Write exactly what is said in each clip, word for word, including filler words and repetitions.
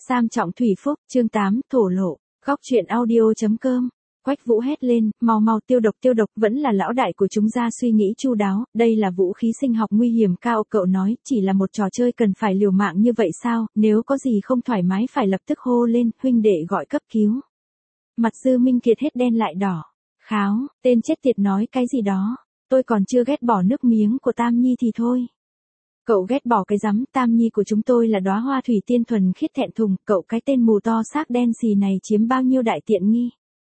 Sam Trọng Thủy Phúc, chương tám, thổ lộ, góc truyện audio.com. Quách Vũ hét lên, mau mau tiêu độc tiêu độc, vẫn là lão đại của chúng ta suy nghĩ chu đáo, đây là vũ khí sinh học nguy hiểm cao, cậu nói, chỉ là một trò chơi cần phải liều mạng như vậy sao, nếu có gì không thoải mái phải lập tức hô lên, huynh đệ gọi cấp cứu. Mặt Dư Minh Kiệt hết đen lại đỏ, kháo, tên chết tiệt nói cái gì đó, tôi còn chưa ghét bỏ nước miếng của Tam Nhi thì thôi. Cậu ghét bỏ cái rắm, Tam Nhi của chúng tôi là đóa hoa thủy tiên thuần khiết thẹn thùng, cậu cái tên mù to xác đen xì này chiếm bao nhiêu đại tiện nghi.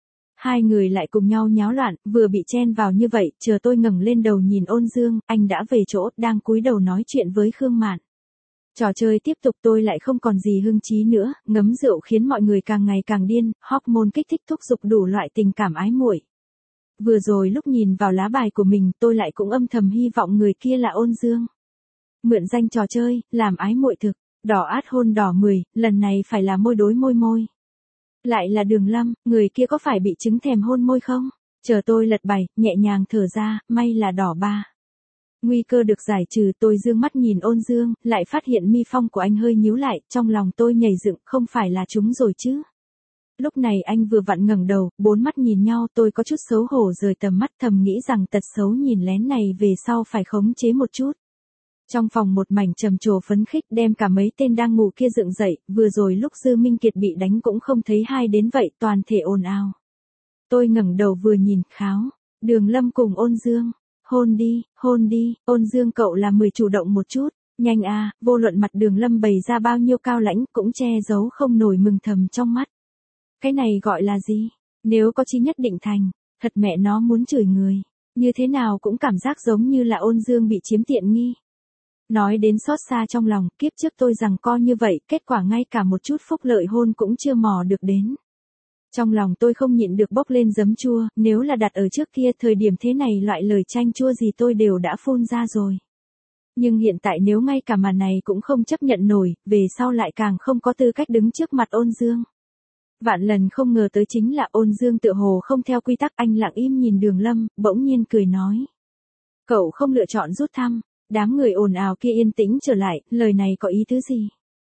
Hai người lại cùng nhau nháo loạn, vừa bị chen vào như vậy, chờ tôi ngẩng lên đầu nhìn Ôn Dương, anh đã về chỗ, đang cúi đầu nói chuyện với Khương Mạn. Trò chơi tiếp tục, tôi lại không còn gì hưng trí nữa, ngấm rượu khiến mọi người càng ngày càng điên, hormone kích thích thúc giục đủ loại tình cảm ái muội. Vừa rồi lúc nhìn vào lá bài của mình, tôi lại cũng âm thầm hy vọng người kia là Ôn Dương. Mượn danh trò chơi, làm ái muội thực, đỏ át hôn đỏ mười, lần này phải là môi đối môi môi. Lại là Đường Lâm, người kia có phải bị chứng thèm hôn môi không? Chờ tôi lật bài, nhẹ nhàng thở ra, may là đỏ ba. Nguy cơ được giải trừ, tôi dương mắt nhìn Ôn Dương, lại phát hiện mi phong của anh hơi nhíu lại, trong lòng tôi nhảy dựng, không phải là chúng rồi chứ. Lúc này anh vừa vặn ngẩng đầu, bốn mắt nhìn nhau, tôi có chút xấu hổ rời tầm mắt, thầm nghĩ rằng tật xấu nhìn lén này về sau phải khống chế một chút. Trong phòng một mảnh trầm trồ phấn khích, đem cả mấy tên đang ngủ kia dựng dậy, vừa rồi lúc Dư Minh Kiệt bị đánh cũng không thấy hai đến vậy, toàn thể ồn ào. Tôi ngẩng đầu vừa nhìn, kháo, Đường Lâm cùng Ôn Dương, hôn đi, hôn đi, Ôn Dương cậu là mười chủ động một chút, nhanh à, vô luận mặt Đường Lâm bày ra bao nhiêu cao lãnh cũng che giấu không nổi mừng thầm trong mắt. Cái này gọi là gì? Nếu có chí nhất định thành, thật mẹ nó muốn chửi người, như thế nào cũng cảm giác giống như là Ôn Dương bị chiếm tiện nghi. Nói đến xót xa trong lòng, kiếp trước tôi rằng co như vậy, kết quả ngay cả một chút phúc lợi hôn cũng chưa mò được đến. Trong lòng tôi không nhịn được bốc lên giấm chua, nếu là đặt ở trước kia thời điểm thế này loại lời chanh chua gì tôi đều đã phun ra rồi. Nhưng hiện tại nếu ngay cả màn này cũng không chấp nhận nổi, về sau lại càng không có tư cách đứng trước mặt Ôn Dương. Vạn lần không ngờ tới chính là Ôn Dương tựa hồ không theo quy tắc, anh lặng im nhìn Đường Lâm, bỗng nhiên cười nói. Cậu không lựa chọn rút thăm. Đám người ồn ào kia yên tĩnh trở lại, lời này có ý tứ gì?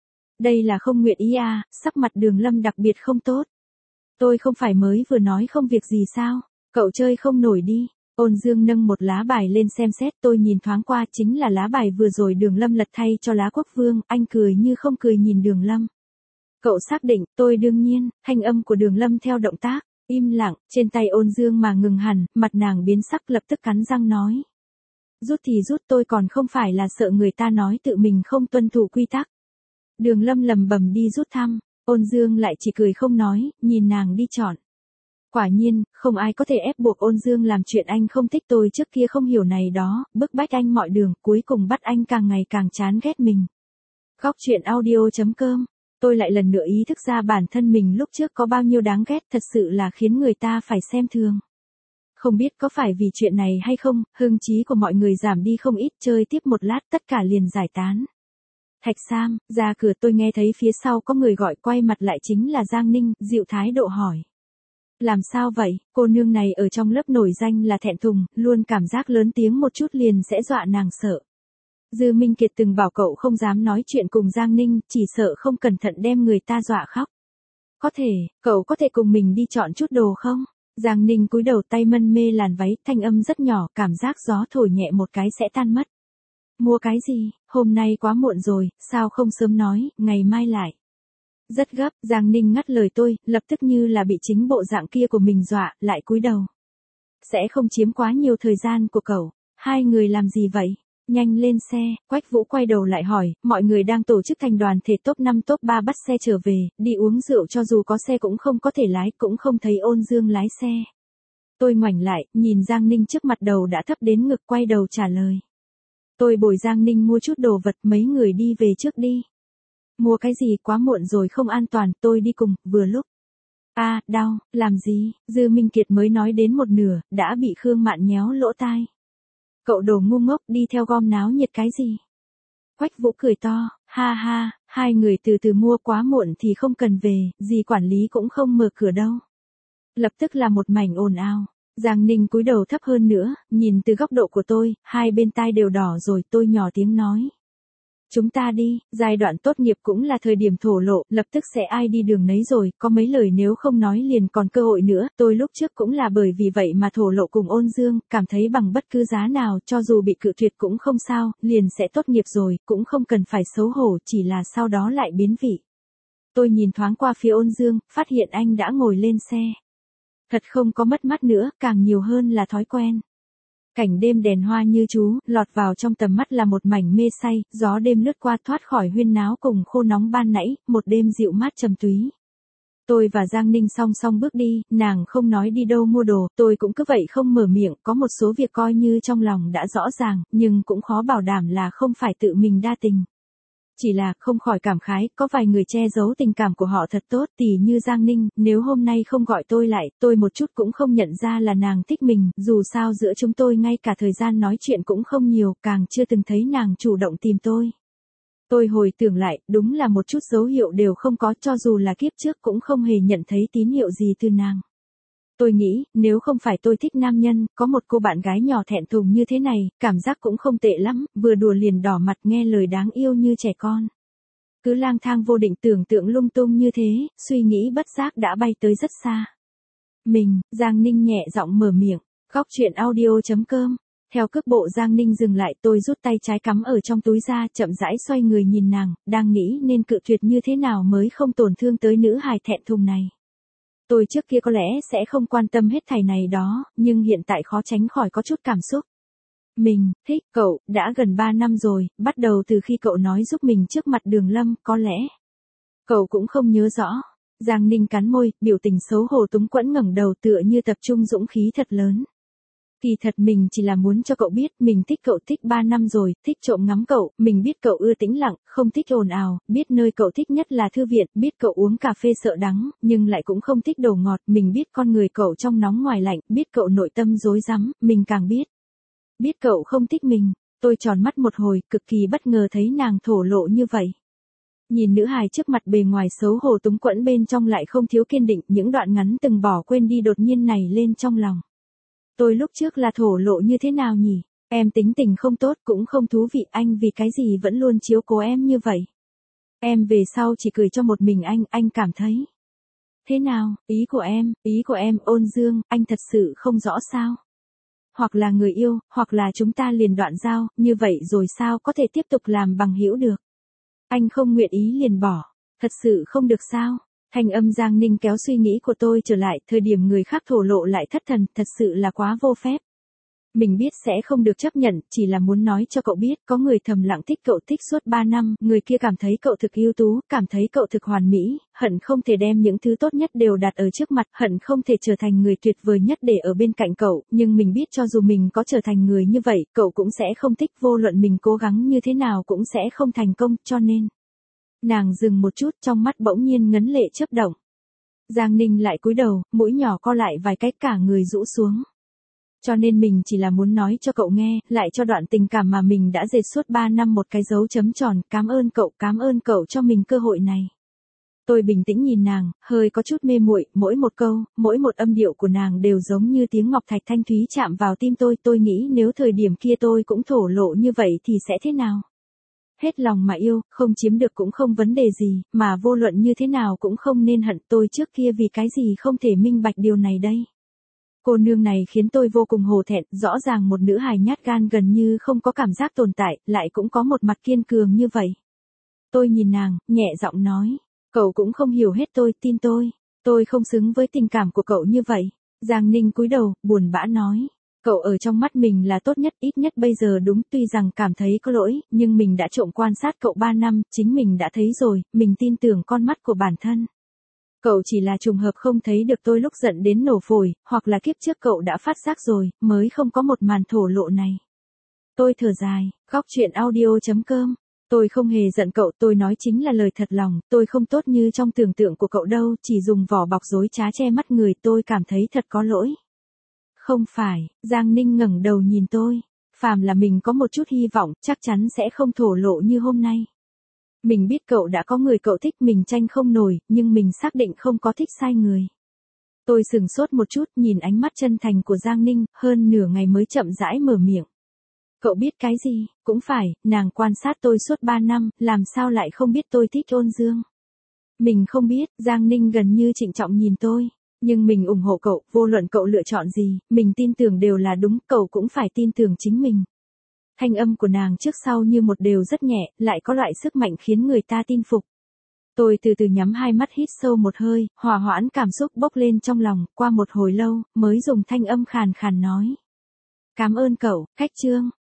Đây là không nguyện ý à, sắc mặt Đường Lâm đặc biệt không tốt. Tôi không phải mới vừa nói không việc gì sao, cậu chơi không nổi đi. Ôn Dương nâng một lá bài lên xem xét, tôi nhìn thoáng qua, chính là lá bài vừa rồi Đường Lâm lật thay cho lá quốc vương, anh cười như không cười nhìn Đường Lâm. Cậu xác định, tôi đương nhiên, thanh âm của Đường Lâm theo động tác, im lặng, trên tay Ôn Dương mà ngừng hẳn, mặt nàng biến sắc lập tức cắn răng nói. Rút thì rút, tôi còn không phải là sợ người ta nói tự mình không tuân thủ quy tắc. Đường Lâm lầm bầm đi rút thăm, Ôn Dương lại chỉ cười không nói, nhìn nàng đi chọn. Quả nhiên, không ai có thể ép buộc Ôn Dương làm chuyện anh không thích, tôi trước kia không hiểu này đó, bức bách anh mọi đường, cuối cùng bắt anh càng ngày càng chán ghét mình. Góc truyện audio.com, tôi lại lần nữa ý thức ra bản thân mình lúc trước có bao nhiêu đáng ghét, thật sự là khiến người ta phải xem thường. Không biết có phải vì chuyện này hay không, hưng trí của mọi người giảm đi không ít, chơi tiếp một lát tất cả liền giải tán. Thạch Sam, ra cửa tôi nghe thấy phía sau có người gọi, quay mặt lại chính là Giang Ninh, dịu thái độ hỏi. Làm sao vậy, cô nương này ở trong lớp nổi danh là thẹn thùng, luôn cảm giác lớn tiếng một chút liền sẽ dọa nàng sợ. Dư Minh Kiệt từng bảo cậu không dám nói chuyện cùng Giang Ninh, chỉ sợ không cẩn thận đem người ta dọa khóc. Có thể, cậu có thể cùng mình đi chọn chút đồ không? Giang Ninh cúi đầu, tay mân mê làn váy, thanh âm rất nhỏ, cảm giác gió thổi nhẹ một cái sẽ tan mất. Mua cái gì, hôm nay quá muộn rồi, sao không sớm nói, ngày mai lại. Rất gấp, Giang Ninh ngắt lời tôi, lập tức như là bị chính bộ dạng kia của mình dọa, lại cúi đầu. Sẽ không chiếm quá nhiều thời gian của cậu, hai người làm gì vậy? Nhanh lên xe, Quách Vũ quay đầu lại hỏi, mọi người đang tổ chức thành đoàn thể top năm top ba bắt xe trở về, đi uống rượu cho dù có xe cũng không có thể lái, cũng không thấy Ôn Dương lái xe. Tôi ngoảnh lại, nhìn Giang Ninh trước mặt đầu đã thấp đến ngực, quay đầu trả lời. Tôi bồi Giang Ninh mua chút đồ vật, mấy người đi về trước đi. Mua cái gì, quá muộn rồi không an toàn, tôi đi cùng, vừa lúc. A, à, đau, làm gì, Dư Minh Kiệt mới nói đến một nửa, đã bị Khương Mạn nhéo lỗ tai. Cậu đồ ngu ngốc, đi theo gom náo nhiệt cái gì? Quách Vũ cười to, ha ha, hai người từ từ mua, quá muộn thì không cần về, gì quản lý cũng không mở cửa đâu. Lập tức là một mảnh ồn ào. Giang Ninh cúi đầu thấp hơn nữa, nhìn từ góc độ của tôi, hai bên tai đều đỏ rồi, tôi nhỏ tiếng nói. Chúng ta đi, giai đoạn tốt nghiệp cũng là thời điểm thổ lộ, lập tức sẽ ai đi đường nấy rồi, có mấy lời nếu không nói liền còn cơ hội nữa, tôi lúc trước cũng là bởi vì vậy mà thổ lộ cùng Ôn Dương, cảm thấy bằng bất cứ giá nào, cho dù bị cự tuyệt cũng không sao, liền sẽ tốt nghiệp rồi, cũng không cần phải xấu hổ, chỉ là sau đó lại biến vị. Tôi nhìn thoáng qua phía Ôn Dương, phát hiện anh đã ngồi lên xe. Thật không có mất mắt nữa, càng nhiều hơn là thói quen. Cảnh đêm đèn hoa như chú, lọt vào trong tầm mắt là một mảnh mê say, gió đêm lướt qua thoát khỏi huyên náo cùng khô nóng ban nãy, một đêm dịu mát trầm túy. Tôi và Giang Ninh song song bước đi, nàng không nói đi đâu mua đồ, tôi cũng cứ vậy không mở miệng, có một số việc coi như trong lòng đã rõ ràng, nhưng cũng khó bảo đảm là không phải tự mình đa tình. Chỉ là không khỏi cảm khái, có vài người che giấu tình cảm của họ thật tốt, tỉ như Giang Ninh, nếu hôm nay không gọi tôi lại, tôi một chút cũng không nhận ra là nàng thích mình, dù sao giữa chúng tôi ngay cả thời gian nói chuyện cũng không nhiều, càng chưa từng thấy nàng chủ động tìm tôi. Tôi hồi tưởng lại, đúng là một chút dấu hiệu đều không có, cho dù là kiếp trước cũng không hề nhận thấy tín hiệu gì từ nàng. Tôi nghĩ, nếu không phải tôi thích nam nhân, có một cô bạn gái nhỏ thẹn thùng như thế này, cảm giác cũng không tệ lắm, vừa đùa liền đỏ mặt nghe lời đáng yêu như trẻ con. Cứ lang thang vô định tưởng tượng lung tung như thế, suy nghĩ bất giác đã bay tới rất xa. Mình, Giang Ninh nhẹ giọng mở miệng, góc chuyện audio chấm com. Theo cước bộ Giang Ninh dừng lại, tôi rút tay trái cắm ở trong túi ra, chậm rãi xoay người nhìn nàng, đang nghĩ nên cự tuyệt như thế nào mới không tổn thương tới nữ hài thẹn thùng này. Tôi trước kia có lẽ sẽ không quan tâm hết thảy này đó, nhưng hiện tại khó tránh khỏi có chút cảm xúc. Mình, thích cậu, đã gần ba năm rồi, bắt đầu từ khi cậu nói giúp mình trước mặt Đường Lâm, có lẽ. Cậu cũng không nhớ rõ. Giang Ninh cắn môi, biểu tình xấu hổ túng quẫn ngẩng đầu tựa như tập trung dũng khí thật lớn. Kỳ thật mình chỉ là muốn cho cậu biết, mình thích cậu thích ba năm rồi, thích trộm ngắm cậu, mình biết cậu ưa tĩnh lặng, không thích ồn ào, biết nơi cậu thích nhất là thư viện, biết cậu uống cà phê sợ đắng, nhưng lại cũng không thích đồ ngọt, mình biết con người cậu trong nóng ngoài lạnh, biết cậu nội tâm rối rắm, mình càng biết. Biết cậu không thích mình, tôi tròn mắt một hồi, cực kỳ bất ngờ thấy nàng thổ lộ như vậy. Nhìn nữ hài trước mặt bề ngoài xấu hổ túng quẫn bên trong lại không thiếu kiên định, những đoạn ngắn từng bỏ quên đi đột nhiên này lên trong lòng. Tôi lúc trước là thổ lộ như thế nào nhỉ? Em tính tình không tốt cũng không thú vị, anh vì cái gì vẫn luôn chiếu cố em như vậy? Em về sau chỉ cười cho một mình anh, anh cảm thấy. Thế nào, ý của em, ý của em Ôn Dương, anh thật sự không rõ sao? Hoặc là người yêu, hoặc là chúng ta liền đoạn giao, như vậy rồi sao có thể tiếp tục làm bằng hữu được? Anh không nguyện ý liền bỏ, thật sự không được sao? Thanh âm Giang Ninh kéo suy nghĩ của tôi trở lại, thời điểm người khác thổ lộ lại thất thần, thật sự là quá vô phép. Mình biết sẽ không được chấp nhận, chỉ là muốn nói cho cậu biết, có người thầm lặng thích cậu thích suốt ba năm, người kia cảm thấy cậu thực ưu tú, cảm thấy cậu thực hoàn mỹ, hận không thể đem những thứ tốt nhất đều đặt ở trước mặt, hận không thể trở thành người tuyệt vời nhất để ở bên cạnh cậu, nhưng mình biết cho dù mình có trở thành người như vậy, cậu cũng sẽ không thích, vô luận mình cố gắng như thế nào cũng sẽ không thành công, cho nên. Nàng dừng một chút, trong mắt bỗng nhiên ngấn lệ chớp động. Giang Ninh lại cúi đầu, mũi nhỏ co lại vài cái, cả người rũ xuống. Cho nên mình chỉ là muốn nói cho cậu nghe, lại cho đoạn tình cảm mà mình đã dệt suốt ba năm một cái dấu chấm tròn, cảm ơn cậu, cảm ơn cậu cho mình cơ hội này. Tôi bình tĩnh nhìn nàng, hơi có chút mê muội, mỗi một câu, mỗi một âm điệu của nàng đều giống như tiếng ngọc thạch thanh thúy chạm vào tim tôi, tôi nghĩ nếu thời điểm kia tôi cũng thổ lộ như vậy thì sẽ thế nào? Hết lòng mà yêu, không chiếm được cũng không vấn đề gì, mà vô luận như thế nào cũng không nên hận, tôi trước kia vì cái gì không thể minh bạch điều này đây. Cô nương này khiến tôi vô cùng hổ thẹn, rõ ràng một nữ hài nhát gan gần như không có cảm giác tồn tại, lại cũng có một mặt kiên cường như vậy. Tôi nhìn nàng, nhẹ giọng nói, cậu cũng không hiểu hết tôi, tin tôi, tôi không xứng với tình cảm của cậu như vậy. Giang Ninh cúi đầu, buồn bã nói. Cậu ở trong mắt mình là tốt nhất, ít nhất bây giờ đúng, tuy rằng cảm thấy có lỗi, nhưng mình đã trộm quan sát cậu ba năm, chính mình đã thấy rồi, mình tin tưởng con mắt của bản thân. Cậu chỉ là trùng hợp không thấy được tôi lúc giận đến nổ phổi, hoặc là kiếp trước cậu đã phát giác rồi, mới không có một màn thổ lộ này. Tôi thở dài, góc chuyện audio chấm com. Tôi không hề giận cậu, tôi nói chính là lời thật lòng, tôi không tốt như trong tưởng tượng của cậu đâu, chỉ dùng vỏ bọc dối trá che mắt người, tôi cảm thấy thật có lỗi. Không phải, Giang Ninh ngẩng đầu nhìn tôi, phàm là mình có một chút hy vọng, chắc chắn sẽ không thổ lộ như hôm nay. Mình biết cậu đã có người cậu thích, mình tranh không nổi, nhưng mình xác định không có thích sai người. Tôi sừng sốt một chút, nhìn ánh mắt chân thành của Giang Ninh, hơn nửa ngày mới chậm rãi mở miệng. Cậu biết cái gì? Cũng phải, nàng quan sát tôi suốt ba năm, làm sao lại không biết tôi thích Ôn Dương. Mình không biết, Giang Ninh gần như trịnh trọng nhìn tôi. Nhưng mình ủng hộ cậu, vô luận cậu lựa chọn gì, mình tin tưởng đều là đúng, cậu cũng phải tin tưởng chính mình. Thanh âm của nàng trước sau như một đều rất nhẹ, lại có loại sức mạnh khiến người ta tin phục. Tôi từ từ nhắm hai mắt hít sâu một hơi, hòa hoãn cảm xúc bốc lên trong lòng, qua một hồi lâu, mới dùng thanh âm khàn khàn nói. Cảm ơn cậu, Cách Trương.